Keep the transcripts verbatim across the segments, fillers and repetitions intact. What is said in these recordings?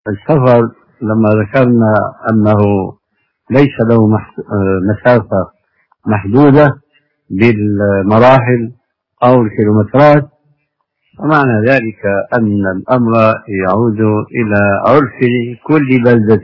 السفر لما ذكرنا أنه ليس له مسافة محدودة بالمراحل أو الكيلومترات، ومعنى ذلك أن الأمر يعود إلى عرف كل بلدة.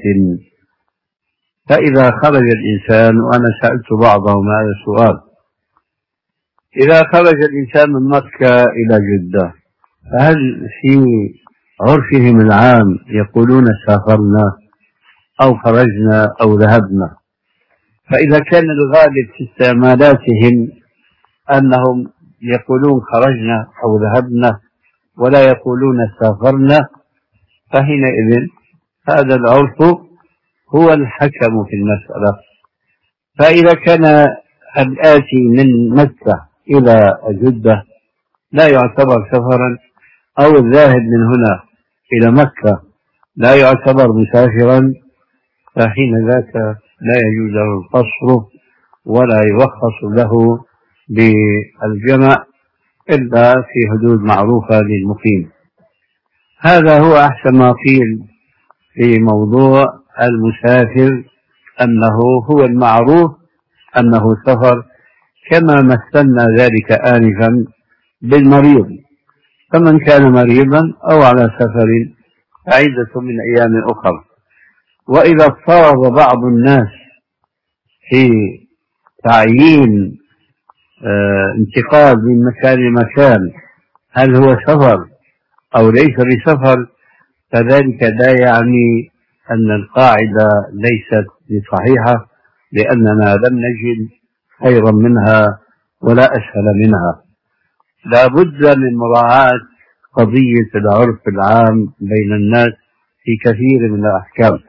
فإذا خرج الإنسان، وأنا سألت بعضهم هذا السؤال، إذا خرج الإنسان من مكة إلى جدة، فهل في عرفهم العام يقولون سافرنا أو خرجنا أو ذهبنا؟ فإذا كان الغالب في استعمالاتهم أنهم يقولون خرجنا أو ذهبنا ولا يقولون سافرنا، فحينئذ هذا العرف هو الحكم في المسألة. فإذا كان الآتي من مكة إلى جدة لا يعتبر سفرا، أو الذاهب من هنا إلى مكة لا يعتبر مسافرا، فحين ذاك لا يجوز له القصر ولا يرخص له بالجمع إلا في حدود معروفة للمقيم. هذا هو أحسن ما قيل في موضوع المسافر، أنه هو المعروف أنه سفر، كما مثلنا ذلك آنفا بالمريض، فمن كان مريضا أو على سفر عدة من أيام أخرى. وإذا اضطرب بعض الناس في تعيين اه انتقال من مكان لمكان هل هو سفر أو ليس بسفر، فذلك لا يعني أن القاعدة ليست بصحيحة، لأننا لم نجد خيرا منها ولا أسهل منها. لا بد من مراعاة قضية العرف العام بين الناس في كثير من الأحكام.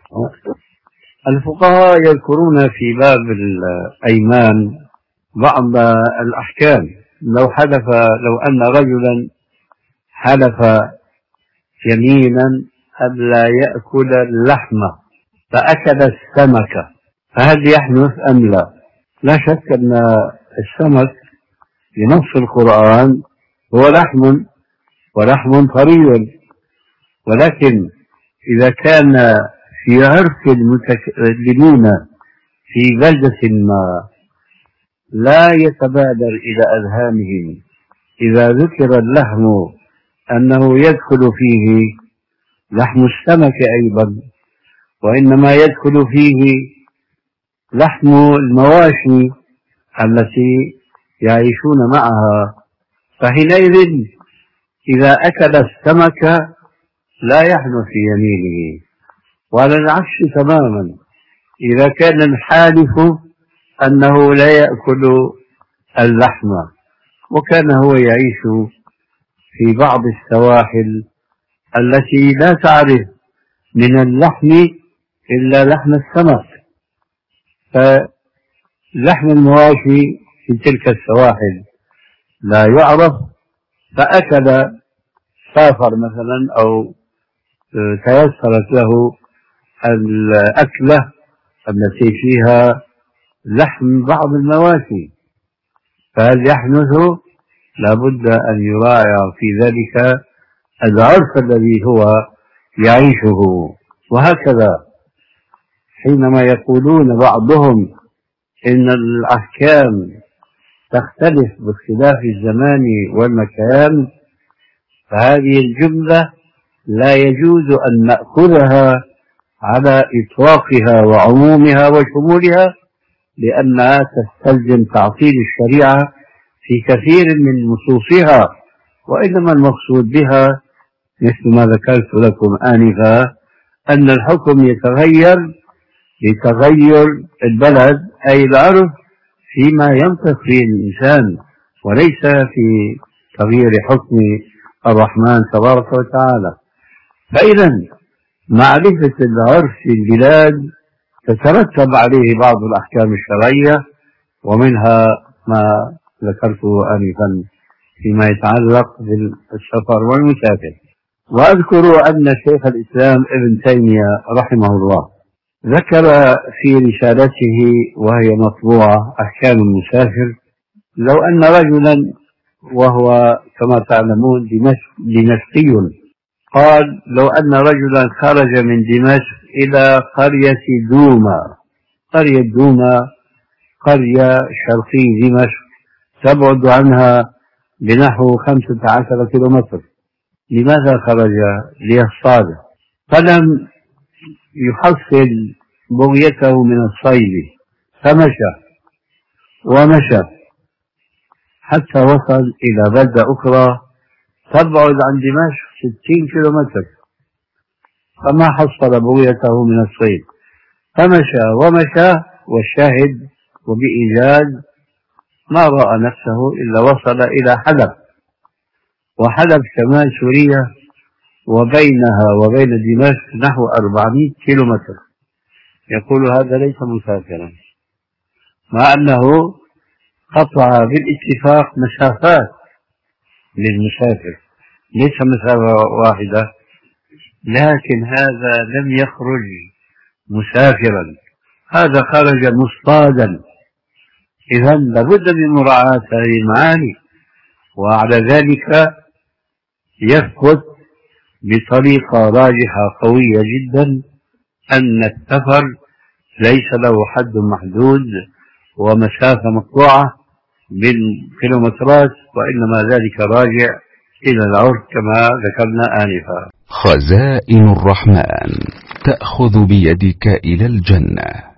الفقهاء يذكرون في باب الأيمان بعض الأحكام. لو حلف لو أن رجلا حلف يمينا ألا يأكل اللحم فأكل السمك، فهل يحنث أم لا؟ لا شك أن السمك بنص القرآن هو لحم، ولحم طري، ولكن إذا كان في عرف المتكلمين في بلدة ما لا يتبادر إلى أذهانهم إذا ذكر اللحم أنه يدخل فيه لحم السمك أيضا، وإنما يدخل فيه لحم المواشي التي يعيشون معها، فحينئذ إذا أكل السمك لا يحنث في يمينه. وعلى العكس تماما، إذا كان الحالف أنه لا يأكل اللحم وكان هو يعيش في بعض السواحل التي لا تعرف من اللحم إلا لحم السمك، فلحم المواشي في تلك السواحل لا يعرف، فأكل سافر مثلا أو تيسرت له الأكلة التي فيها لحم بعض المواشي، فهل يحنث؟ لابد أن يراعى في ذلك العرف الذي هو يعيشه. وهكذا حينما يقولون بعضهم إن الأحكام تختلف باختلاف الزمان والمكان، فهذه الجملة لا يجوز أن نأخذها على إطلاقها وعمومها وشمولها، لأنها تستلزم تعطيل الشريعة في كثير من نصوصها، وإنما المقصود بها مثل ما ذكرت لكم آنفا أن الحكم يتغير لتغير البلد أي العرف فيما ينطق فيه الإنسان، وليس في تغيير حكم الرحمن تبارك وتعالى. فإذا معرفة العرف في البلاد تترتب عليه بعض الأحكام الشرعية، ومنها ما ذكرته آنفا فيما يتعلق بالسفر والمسافر. وأذكر أن شيخ الإسلام ابن تيمية رحمه الله ذكر في رسالته وهي مطبوعة أحكام المسافر، لو أن رجلا وهو كما تعلمون دمشقي قال لو أن رجلا خرج من دمشق إلى قرية دوما. قرية دوما قرية شرقي دمشق تبعد عنها بنحو خمسة عشر كيلومتر. لماذا خرج؟ ليصطاد، فلم يحصل بغيته من الصيد، فمشى ومشى حتى وصل إلى بلدة أخرى تبعد عن دمشق ستين كيلومتر، فما حصل بغيته من الصيد، فمشى ومشى. والشاهد وبإيجاز ما رأى نفسه إلا وصل إلى حلب، وحلب شمال سوريا، وبينها وبين دمشق نحو أربعمائة كيلومتر. يقول هذا ليس مسافرا، مع أنه قطع بالاتفاق مسافات للمسافر، ليس مسافة واحدة، لكن هذا لم يخرج مسافرا، هذا خرج مصطادا. إذا لابد من مراعاة هذه المعاني، وعلى ذلك يثبت بطريقة راجحة قوية جدا أن السفر ليس له حد محدود ومسافة مقطوعة بالكيلومترات، وإنما ذلك راجع إلى العرف كما ذكرنا آنفا. خزائن الرحمن تأخذ بيدك إلى الجنة.